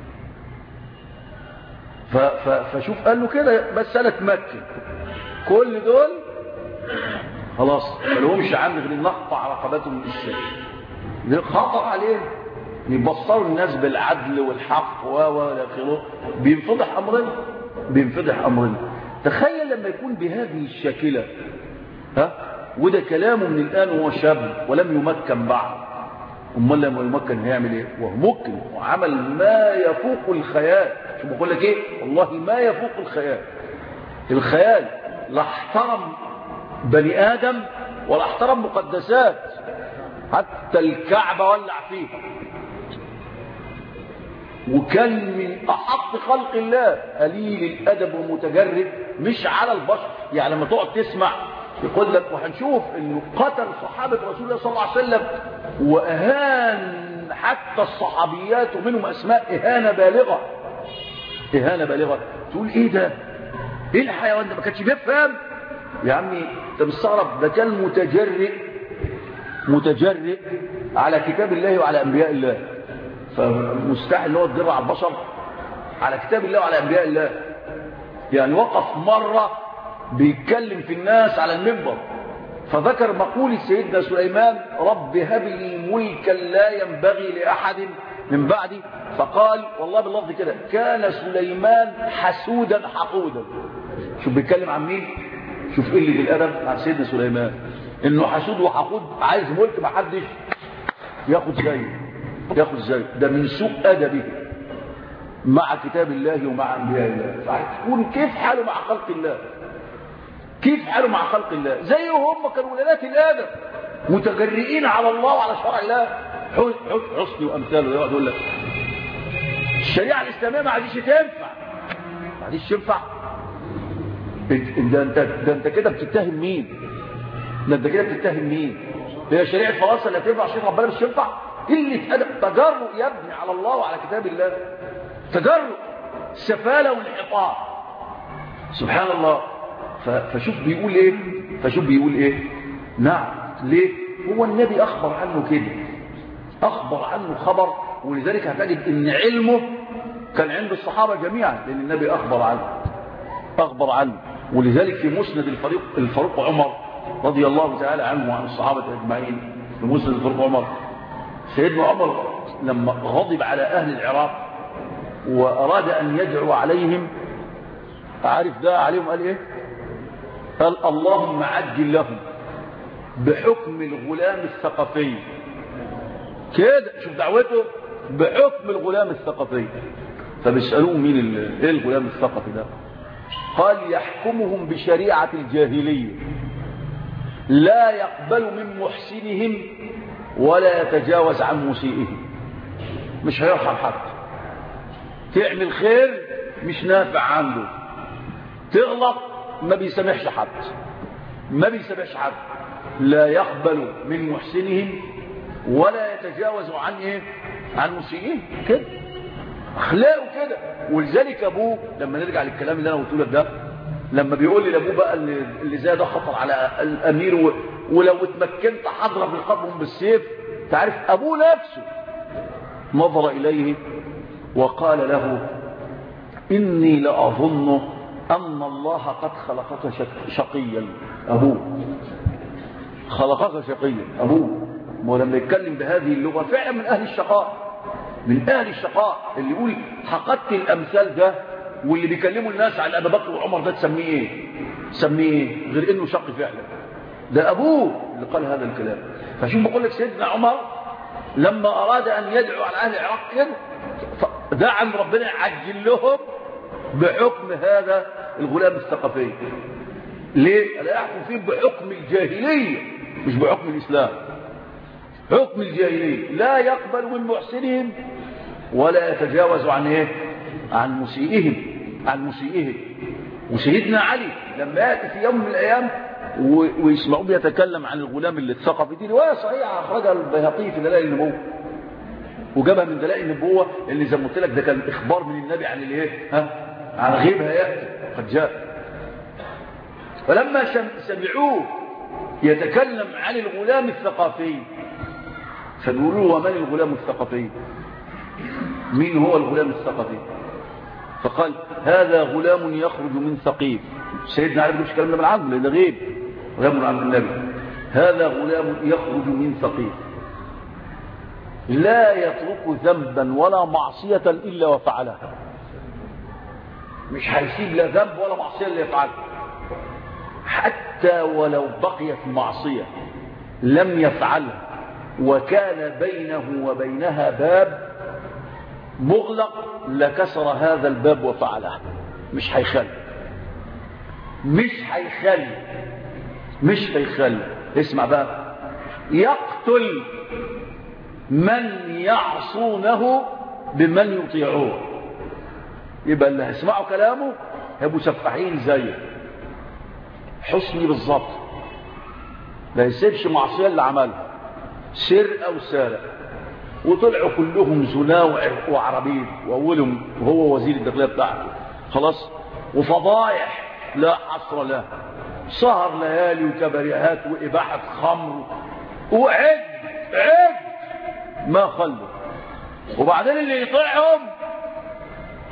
ف ف فشوف قال له كده بس انا اتمكن، كل دول خلاص ما لهمش عند غير نقطع رقبتهم من السيف. ده خطر عليه، يبصروا الناس بالعدل والحق و الى اخره، بينفضح امرنا، بينفضح امرنا. تخيل لما يكون بهذه الشاكله، ها، وده كلامه من الان وهو شاب ولم يمكن بعد، امال لما يمكن هيعمل ايه؟ وهو ممكن وعمل ما يفوق الخيال. شو بقول لك ايه؟ والله ما يفوق الخيال. الخيال لا احترم بني ادم ولا احترم مقدسات، حتى الكعبه ولع فيها، وكان من احق خلق الله، قليل الادب ومتجرد، مش على البشر. يعني لما تقعد تسمع يقول لك، وهنشوف انه قتل صحابه رسول الله صلى الله عليه وسلم واهان حتى الصحابيات، ومنهم اسماء اهانه بالغه، اهانه بالغه. تقول ايه ده؟ ايه الحيوان ده؟ ما كانش بيفهم يا عمي. انت مستغرب؟ ده كان متجرئ متجرئ على كتاب الله وعلى انبياء الله، فمستحيل ان هو يتجرأ على البشر على كتاب الله وعلى انبياء الله. يعني وقف مره بيتكلم في الناس على المنبر، فذكر مقولة سيدنا سليمان: رب هب لي ملكا لا ينبغي لأحد من بعدي. فقال والله باللفظ كده: كان سليمان حسودا حقودا. شوف بيتكلم عن مين؟ شوف قلة الأدب عن سيدنا سليمان، إنه حسود وحقود، عايز ملك ما حدش ياخد زيه، ياخد زيه. ده من سوء أدبه مع كتاب الله ومع أنبياء الله. فهتكون كيف حاله مع خلق الله؟ كيف حاله مع خلق الله؟ زيهم هم كانوا ولادات الآدم، متجرئين على الله وعلى شرع الله. حسني وأمثاله يقعد يقول لك الشريعة الإسلامية ما عادش تنفع، ما عادش تنفع. ده انت ده انت كده بتتهم مين؟ ده انت كده بتتهم مين؟ هي شريعة فرنسا اللي هتنفع عشان ربنا مش تنفع؟ قلة أدب، تجرؤ يا ابني على الله وعلى كتاب الله، تجرؤ، سفالة وانحطاط. سبحان الله. فشوف بيقول ايه، فشوف بيقول ايه. نعم، ليه؟ هو النبي اخبر عنه كده، اخبر عنه خبر، ولذلك هتجد ان علمه كان عند الصحابة جميعا، لان النبي اخبر عنه اخبر عنه ولذلك في مسند الفاروق الفاروق عمر رضي الله تعالى عنه وعن الصحابة اجمعين، في مسند الفاروق عمر، سيدنا عمر لما غضب على اهل العراق واراد ان يدعو عليهم، عارف ده عليهم قال ايه؟ قال: اللهم عجل لهم بحكم الغلام الثقفي. كده شوف دعوته، بحكم الغلام الثقفي. فبيسألوه مين ايه الغلام الثقفي ده؟ قال: يحكمهم بشريعة الجاهلية، لا يقبل من محسنهم ولا يتجاوز عن مسيئهم. مش هيرحم حد، تعمل خير مش نافع عنده، تغلط ما بيسامحش حد، ما بيسامحش حد، لا يقبل من محسنهم ولا يتجاوز عن ايه؟ عن مسيئهم. كده اخلاقه كده. ولذلك ابوه، لما نرجع للكلام اللي انا قلته لك ده، لما بيقول لي لابوه بقى اللي زي ده خطر على الامير و... ولو اتمكنت هضرب رقابهم بالسيف، تعرف ابوه نفسه نظر اليه وقال له: اني لاظن ان الله قد خلقك شقيا. ابوه خلقك شقيا، ابوه. ولما يتكلم بهذه اللغه فعلا من اهل الشقاء، من اهل الشقاء. اللي يقول حقدت الامثال ده واللي بيكلموا الناس على ابي بكر وعمر ده تسميه ايه؟ تسميه ايه غير انه شق فعلا؟ ده ابوه اللي قال هذا الكلام. فشوف بقول لك سيدنا عمر لما اراد ان يدعو على اهل العراق كده دعا ان ربنا يعجل لهم بحكم هذا الغلام الثقفي. ليه؟ لا يحكم فيه بحكم الجاهليه مش بحكم الاسلام، حكم الجاهليه، لا يقبل من محسنهم ولا يتجاوز عن ايه؟ عن مسيئهم، عن مسيئهم. وسيدنا علي لما ياتي في يوم من الايام ويسمعوه بيتكلم عن الغلام اللي الثقفي، دي روايه صحيحه اخرجها البيهقي في دلائل النبوه، وجابها من دلائل النبوه اللي زي ما قلت لك ده كان اخبار من النبي عن الايه؟ ها؟ عن غيب هياتي قد جاء. فلما سمعوه يتكلم عن الغلام الثقفي فبيقولوا: ومن الغلام الثقفي؟ مين هو الغلام الثقفي؟ فقال: هذا غلام يخرج من ثقيف. سيدنا علي مش كلام ده بالعقل لان ده غيب، غيب عن النبي. هذا غلام يخرج من ثقيف لا يترك ذنبا ولا معصية إلا وفعلها. مش هيسيب لا ذنب ولا معصية إلا يفعلها، حتى ولو بقيت معصية لم يفعلها وكان بينه وبينها باب مغلق لكسر هذا الباب وفعلها. مش هيخلي مش هيخلي مش هيخلي اسمع بقى: يقتل من يعصونه بمن يطيعوه. يبقى اللي هيسمعوا كلامه هيبقوا سفاحين زيه. حسني بالظبط لا يسيبش معصيه اللي عملها، سرقه وسارق، وطلعوا كلهم زنا وعربيد، واولهم وهو وزير الداخليه بتاعته خلاص، وفضايح لا حصر لها، سهر ليالي وكبريهات واباحه خمر وعد عد ما خلوا. وبعدين اللي يطيعهم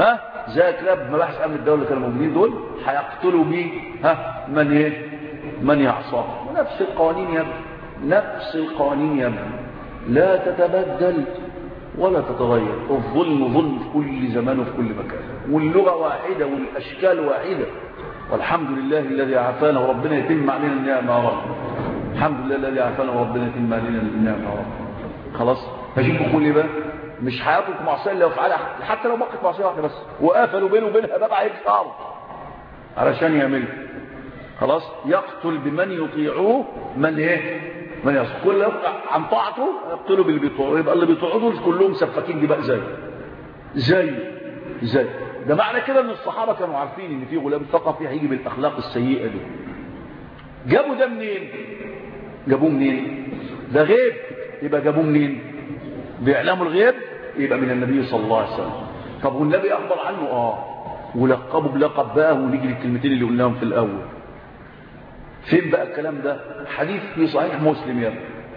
ها زي كلاب مباحث امن الدوله اللي كانوا موجودين دول هيقتلوا بيه ها من ايه من يعصاه. ونفس القوانين يا ابني، نفس القوانين يا ابني لا تتبدل ولا تتغير. الظلم ظلم في كل زمان وفي كل مكان، واللغه واحده والاشكال واحده. والحمد لله الذي عافانا وربنا يتم علينا النعمه يا رب. الحمد لله الذي عافانا وربنا يتم علينا النعمه يا رب. خلاص هجيبكم كل بقى مش هياكلوا معصيه لو فعلها، حتى لو بقت معصيه واحده بس وقفلوا بينه وبينها باب هيكسر علشان يعمل. خلاص يقتل بمن يطيعوه من ايه من يصل كل عن طاعته يقتلوا باللي بيطيعوه. يبقى اللي بيطيعوه دول كلهم سفاكين دماء زي زي زي ده. معنى كده ان الصحابه كانوا عارفين ان في غلام ثقفي هيجي بالاخلاق السيئه دي. جابوا ده منين؟ جابوه منين؟ ده غيب. يبقى جابوه منين؟ بيعلموا الغيب. يبقى من النبي صلى الله عليه وسلم. طب والنبي اخبر عنه اه ولقبه بلقب بقى. ونيجي للكلمتين اللي قلناهم في الاول. فين بقى الكلام ده؟ حديث في صحيح مسلم يا ابني،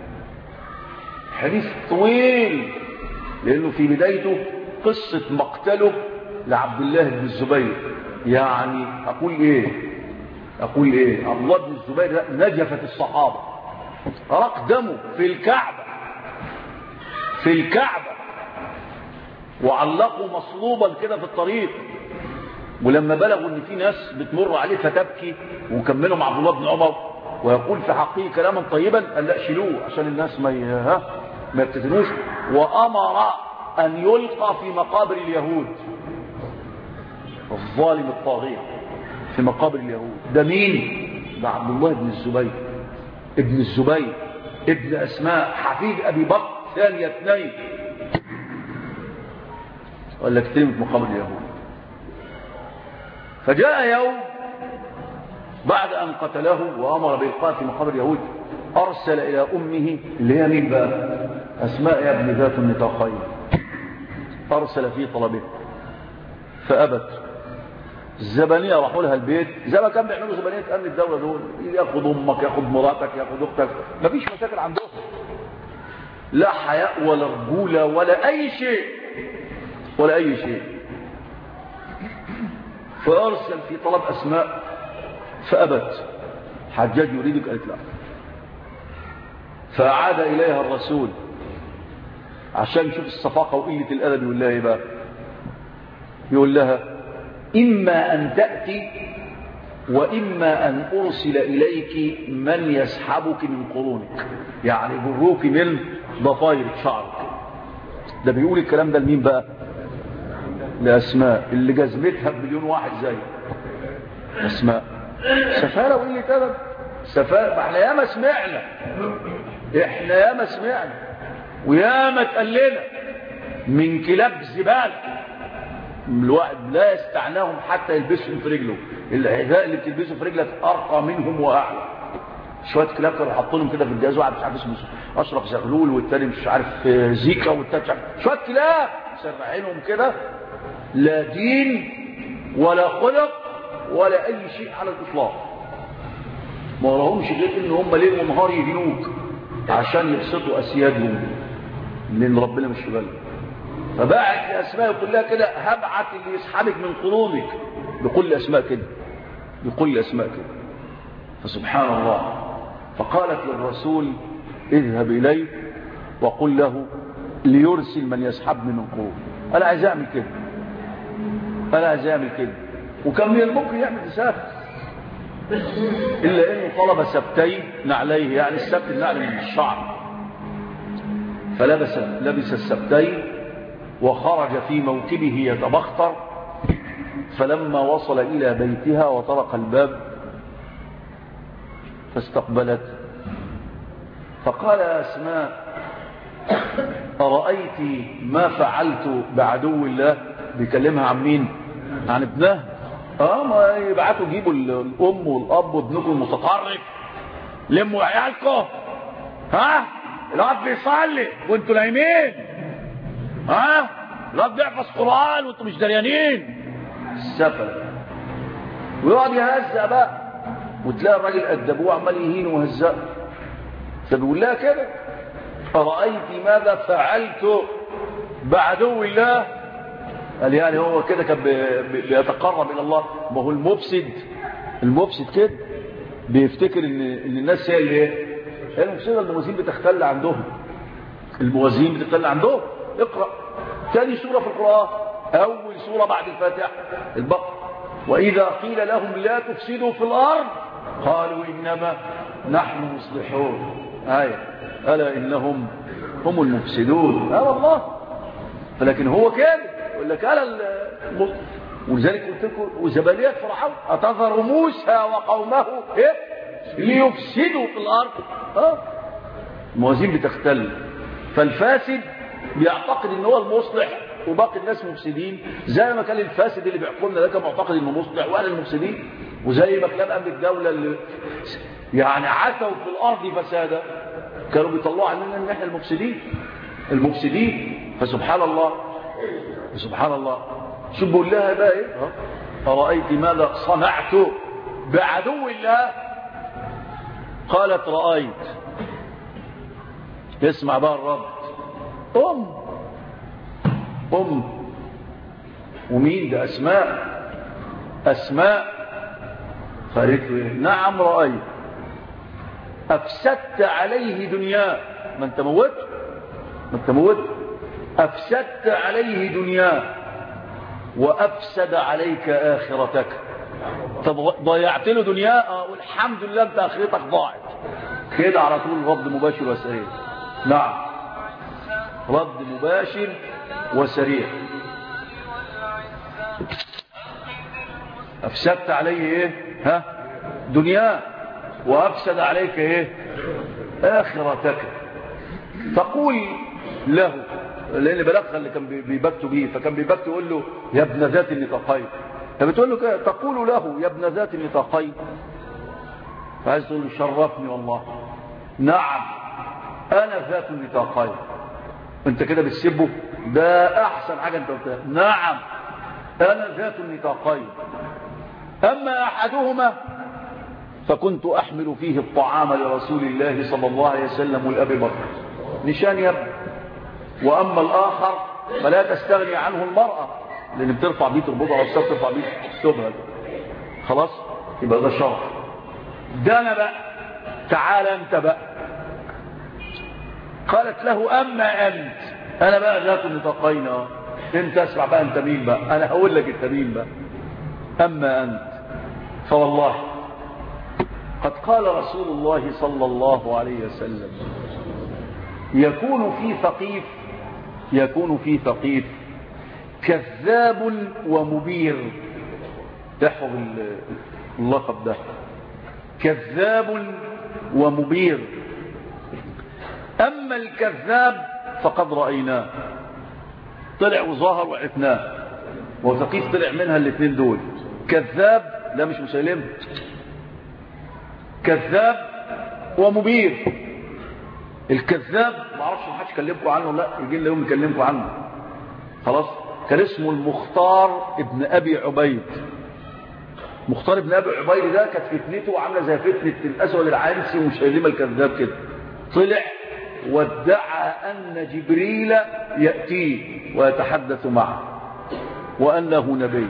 حديث طويل لانه في بدايته قصه مقتله لعبد الله بن الزبير. يعني اقول ايه اقول ايه عبد الله بن الزبير ده نجفت الصحابه، رق دمه في الكعبه في الكعبه وعلقوا مصلوبا كده في الطريق. ولما بلغوا ان في ناس بتمر عليه فتبكي وكملوا مع عبد الله بن عمر ويقول في حقه كلاما طيبا، قال لا شيلوه عشان الناس ما ها ما يبتدنوش. وامر ان يلقى في مقابر اليهود. الظالم الطاغية في مقابر اليهود. ده مين؟ ده عبد الله بن الزبير ابن الزبير ابن اسماء حفيد ابي بكر ثاني اثنين. قال لك تلمت مقابر اليهود. فجاء يوم بعد أن قتله وأمر بإلقاء في مقابر اليهود أرسل إلى أمه اللي هي مين بقى؟ أسماء يا ابن ذات النطاقين. أرسل في طلبه فأبت. الزبانية راحوا لها البيت زي ما كان بيعملوا زبانية أمن الدولة دول، ياخد أمك ياخد مراتك ياخد أختك، مفيش مشاكل عندهم، لا حياء ولا رجولة ولا أي شيء ولا أي شيء. فأرسل في طلب أسماء فأبت. حجاج يريدك، قالت لا. فأعاد إليها الرسول عشان يشوف الصفاقة وقلة الأدب. يقول لها إيه بقى؟ يقول لها إما أن تأتي وإما أن أرسل إليك من يسحبك من قرونك، يعني جروك من ضفاير شعرك. ده بيقول الكلام ده لمين بقى؟ لأسماء اللي جذبتها بمليون واحد زي أسماء. سفارة وقلة أدب. سفارة. احنا ياما سمعنا احنا ياما سمعنا وياما اتقلنا من كلاب زبالة الواحد لا يستعناهم حتى يلبسهم في رجله. الحذاء اللي بتلبسه في رجلك أرقى منهم وأعلى. شوية كلاب كانوا حاطينهم كده في الجهاز، واحد مش عارف اسمه أشرف زغلول والتاني مش عارف زيكا والتاني مش عارف، شوية كلاب سرعينهم كده، لا دين ولا خلق ولا أي شيء على الإطلاق. ما وراهمش غير إن هم ليل ونهار يهنوك عشان يبسطوا أسيادهم لأن ربنا مش بالك. فبعت لأسماء يقول لها كده هبعت اللي يسحبك من قلوبك. بكل أسماء كده بكل أسماء كده. فسبحان الله. فقالت للرسول اذهب إليه وقل له ليرسل من يسحبني من قلوبه. أنا عايز أعمل كده أنا عايز أعمل كده. وكان من الممكن يعمل تسافر إلا إنه طلب سبتين نعليه، يعني السبت النعل من الشعر. فلبس لبس السبتين وخرج في موكبه يتبختر. فلما وصل إلى بيتها وطرق الباب فاستقبلت. فقال يا أسماء أرأيت ما فعلت بعدو الله؟ بيكلمها عن مين؟ عن ابنها. اه ما يبعتوا يجيبوا الأم والأب وابنكم المتطرف، لموا عيالكم، ها الأب بيصلي وانتوا نايمين، ها الأب بيحفظ قرآن وانتوا مش دريانين. السفل. ويقعد يهزأ بقى وتلاقي الراجل أدبوه عمال يهين وهزأ. فبيقول لها كده أرأيت ماذا فعلت بعدو الله؟ قال يعني هو كده كان بيتقرب الى الله. ما هو المفسد المفسد كده بيفتكر ان ان الناس هي اللي ايه المفسده. الموازين بتختل عندهم، الموازين بتختل عندهم. اقرا ثاني سوره في القران، اول سوره بعد الفاتحه البقره، واذا قيل لهم لا تفسدوا في الارض قالوا انما نحن مصلحون. آية ألا إنهم هم المفسدون. اه والله. فلكن هو كان يقول لك ألا المصلح. ولذلك قلت لكم وزبانية فرعون أتذر موسى وقومه إيه ليفسدوا في الأرض. اه الموازين بتختل. فالفاسد بيعتقد ان هو المصلح وباقي الناس مفسدين، زي ما كان الفاسد اللي بيحكمنا ده كان معتقد انه مصلح وانا المفسدين، وزي ما كلام امن الدوله اللي يعني عتوا في الارض فسادا كانوا بيطلعوا عننا ان احنا المفسدين المفسدين. فسبحان الله سبحان الله. شو بقول لها بقى ايه؟ ارايت ماذا صنعت بعدو الله؟ قالت رايت. اسمع بقى الرب. ام ام ومين ده؟ اسماء. اسماء قالت له ايه؟ نعم رايت. افسدت عليه دنياه. ما انت موت ما انت موت افسدت عليه دنياه وافسد عليك اخرتك. طب ضيعت له دنياه اه والحمد لله انت اخرتك ضاعت. كده على طول رد مباشر وسريع. نعم رد مباشر وسريع. افسدت عليه ايه؟ ها دنياه وافسد عليك ايه؟ اخرتك. تقول له لان بلغها اللي كان بيبكتوا بيه، فكان بيبكتوا يقول له يا ابن ذات النطاقين. فبتقول له كده تقول له يا ابن ذات النطاقين. فعايز تقول له شرفني والله. نعم انا ذات النطاقين. انت كده بتسبه؟ ده احسن حاجه انت قلتها. نعم انا ذات النطاقين. اما احدهما فكنت احمل فيه الطعام لرسول الله صلى الله عليه وسلم والابي بكر نشان يبني. واما الاخر فلا تستغني عنه المراه لان بترفع بيه تربطها او ترفع بيه ثوبها. خلاص يبقى ده شرف. ده انا بقى تعال انت بقى. قالت له اما انت انا بقى ذات النطاقين. انت اسمع بقى انت مين بقى. انا هقول لك انت مين بقى. اما انت فوالله قد قال رسول الله صلى الله عليه وسلم يكون في ثقيف يكون في ثقيف كذاب ومبير. تحفظ اللقب ده كذاب ومبير. أما الكذاب فقد رأيناه طلع وظاهر وعفناه. وثقيف طلع منها الاثنين دول. كذاب لا مش مسيلم. كذاب ومبير. الكذاب ما اعرفش ما حدش كلمكم عنه لا يجي لنا يوم نكلمكم عنه. خلاص كان اسمه المختار ابن ابي عبيد. مختار ابن ابي عبيد ده كانت فتنته عامله زي فتنه الاسود العنسي ومسيلمه الكذاب كده. طلع وادعى ان جبريل ياتيه ويتحدث معه وانه نبي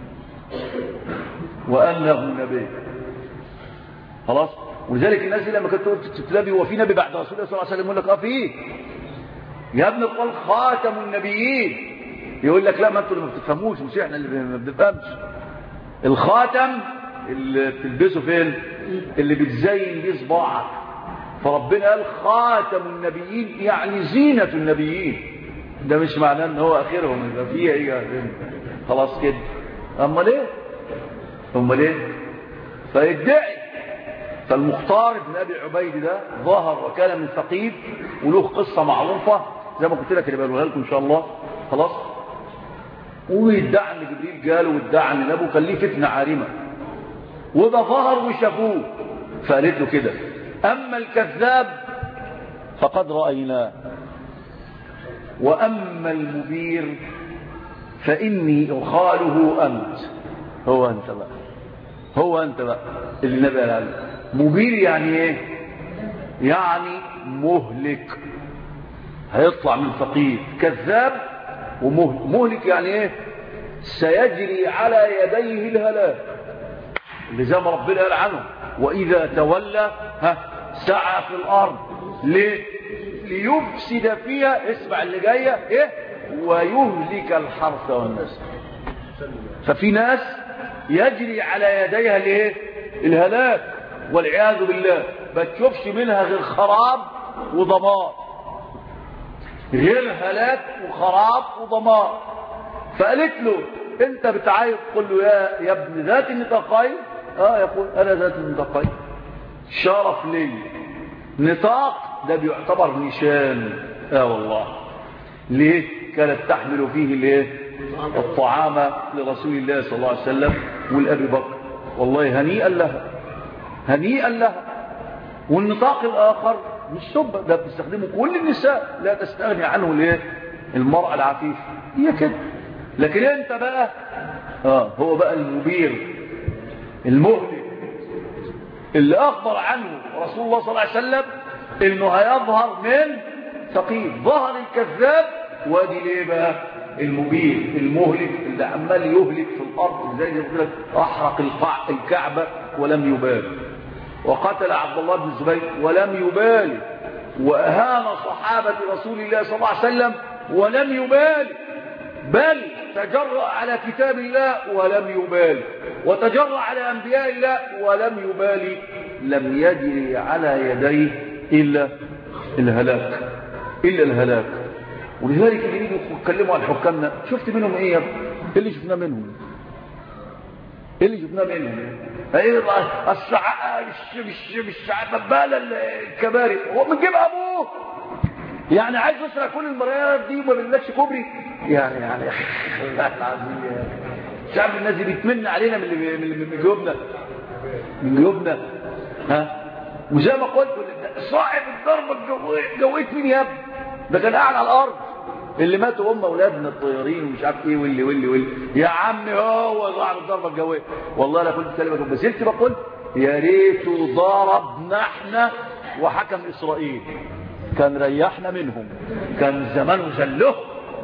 وانه نبي. خلاص. ولذلك الناس لما كانت تقول تتلبي هو في نبي بعد رسول الله صلى الله عليه وسلم يقول لك اه في يا ابن قال خاتم النبيين. يقول لك لا ما انتوا اللي ما بتفهموش مش احنا اللي ما بنفهمش. الخاتم اللي بتلبسه فين؟ اللي بتزين بيه صباعك. فربنا قال خاتم النبيين يعني زينة النبيين. ده مش معناه ان هو اخرهم يبقى فيها ايه خلاص كده. اما ليه اما ليه فيدعي. فالمختار ابن ابي عبيد ده ظهر وكان من ثقيف وله قصه معروفه زي ما قلت لك اللي بقولها لكم ان شاء الله. خلاص. ويدعي ان جبريل قاله وادعي ان ابوه كان ليه فتنه عارمه وده ظهر وشافوه. فقالت له كده اما الكذاب فقد رايناه واما المبير فاني اخاله انت. هو انت بقى هو انت بقى اللي النبي قال عليه. مبير يعني ايه؟ يعني مهلك. هيطلع من ثقيف. كذاب ومهلك يعني ايه؟ سيجري على يديه الهلاك، اللي زي ما ربنا قال عنه وإذا تولى ها سعى في الأرض ليه؟ ليفسد فيها، اسمع اللي جاية إيه؟ ويهلك الحرث والنسل. ففي ناس يجري على يديها الايه؟ الهلاك والعياذ بالله، ما تشوفش منها غير خراب ودمار، غير هلاك وخراب ودمار. فقالت له انت بتعايب، قل له يا يا ابن ذات النطاقين. اه يقول انا ذات النطاقين، شرف لي. نطاق ده بيعتبر نشان. اه والله ليه؟ كانت تحمل فيه الايه؟ الطعام لرسول الله صلى الله عليه وسلم والأبي بكر. والله هنيئا لها، هنيئا لها. والنطاق الآخر مش سبة، ده بتستخدمه كل النساء، لا تستغني عنه الايه؟ المرأة العفيفة هي كده. لكن انت بقى اه هو بقى المبير المهلك اللي أخبر عنه رسول الله صلى الله عليه وسلم انه هيظهر من ثقيل ظهر الكذاب. وادي ليه بقى؟ المبير المهلك اللي عمال يهلك في الارض، زي ما قلت لك احرق الكعبه ولم يبالي، وقتل عبد الله بن الزبير ولم يبالي، واهان صحابه رسول الله صلى الله عليه وسلم ولم يبالي، بل تجرأ على كتاب الله ولم يبالي، وتجرأ على انبياء الله ولم يبالي. لم يجري على يديه الا الهلاك، الا الهلاك. ولذلك اللي يجوا يتكلموا عن حكامنا، شفت منهم ايه يا ابني؟ ايه اللي شفناه منهم؟ ايه اللي شفناه منهم؟ ايه الشعب الشعب بباله الكباري، هو من جيب ابوه يعني عايز يسرق كل المرايات دي وما بيملكش كوبري يعني يعني الله العظيم. شعب الناس دي بيتمنى علينا من اللي من جيوبنا، من جيوبنا. ها وزي ما قلت صاحب الضربه جويت مين يا ابني؟ ده كان قاعد على الارض، اللي ماتوا هم اولادنا الطيارين ومش عارف ايه واللي واللي واللي يا عم هو صاحب الضربه الجويه. والله انا كنت كلمه بس انت بقول يا ريته ضربنا احنا وحكم اسرائيل، كان ريحنا منهم، كان زمانه زله.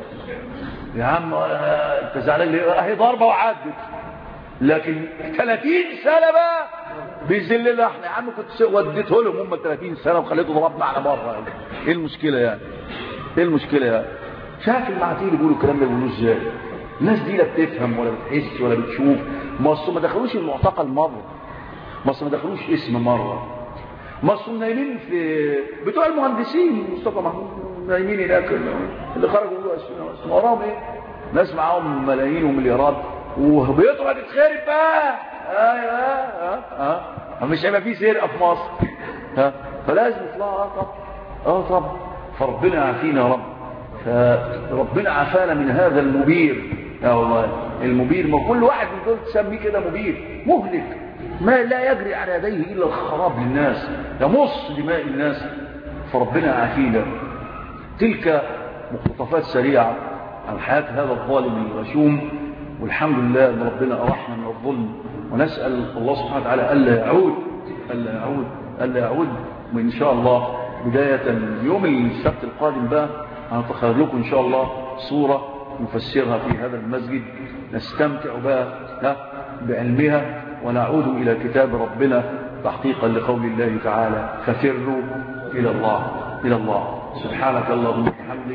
يا عم انت زعلان ليه؟ اهي ضربه وعدت. لكن ثلاثين سنه بقى بيذلنا احنا. يا عم كنت وديته لهم هم ثلاثين سنه وخليته ضربنا على بره يعني. ايه المشكله يعني؟ ايه المشكله يعني؟ شايف المعاتيه بيقولوا الكلام ده بيقولوه ازاي؟ الناس دي لا بتفهم ولا بتحس ولا بتشوف. ما اصل ما دخلوش المعتقل مره، ما اصل ما دخلوش اسم مره، ما اصل نايمين في بتوع المهندسين مصطفى محمود نايمين هناك اللي خرجوا يقولوا اسمه وراهم ايه؟ ناس معاهم ملايين ومليارات وبيطلع تتخرب بقى. ايوه اه اه اه مش هيبقى في سرقه في مصر. ها فلازم يطلعوا اه طبعا اه طبعا. فربنا يعافينا يا رب. فربنا عافانا من هذا المبير. يا والله المبير، ما كل واحد من دول تسميه كده مبير مهلك، ما لا يجري على يديه الا الخراب للناس، يمص دماء الناس. فربنا يعافينا. تلك مقتطفات سريعه عن حياه هذا الظالم الغشوم، والحمد لله ان ربنا ارحنا من الظلم، ونسال الله سبحانه وتعالى الا يعود الا يعود الا يعود. وان شاء الله بدايه يوم السبت القادم بقى هنتخيل لكم ان شاء الله صوره نفسرها في هذا المسجد، نستمتع بها بعلمها، ونعود الى كتاب ربنا تحقيقا لقول الله تعالى ففروا الى الله الى الله. سبحانك اللهم وبحمدك.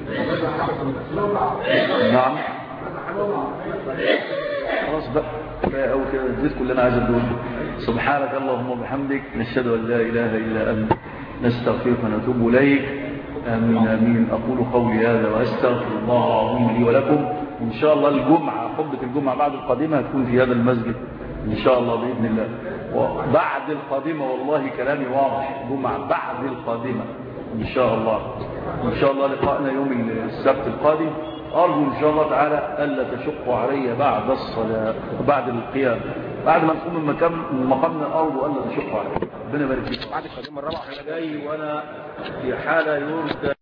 نعم خلاص بقى بقى أول كده اديت كل اللي انا عايز اقوله. سبحانك اللهم وبحمدك، نشهد ان لا اله الا انت، نستغفرك ونتوب اليك. امين امين. اقول قولي هذا واستغفر الله العظيم لي ولكم. ان شاء الله الجمعه خطبه الجمعه بعد القادمه هتكون في هذا المسجد ان شاء الله باذن الله. وبعد القادمه والله كلامي واضح، جمعه بعد القادمه ان شاء الله. ان شاء الله لقاءنا يوم السبت القادم. أرجو إن شاء الله تعالى ألا تشقوا علي بعد الصلاة بعد القيام، بعد ما نقوم من مقامنا. أرجو ألا تشقوا علي. ربنا يبارك فيكم. بعد القادمة الرابعة أنا جاي وأنا في حالة يرجى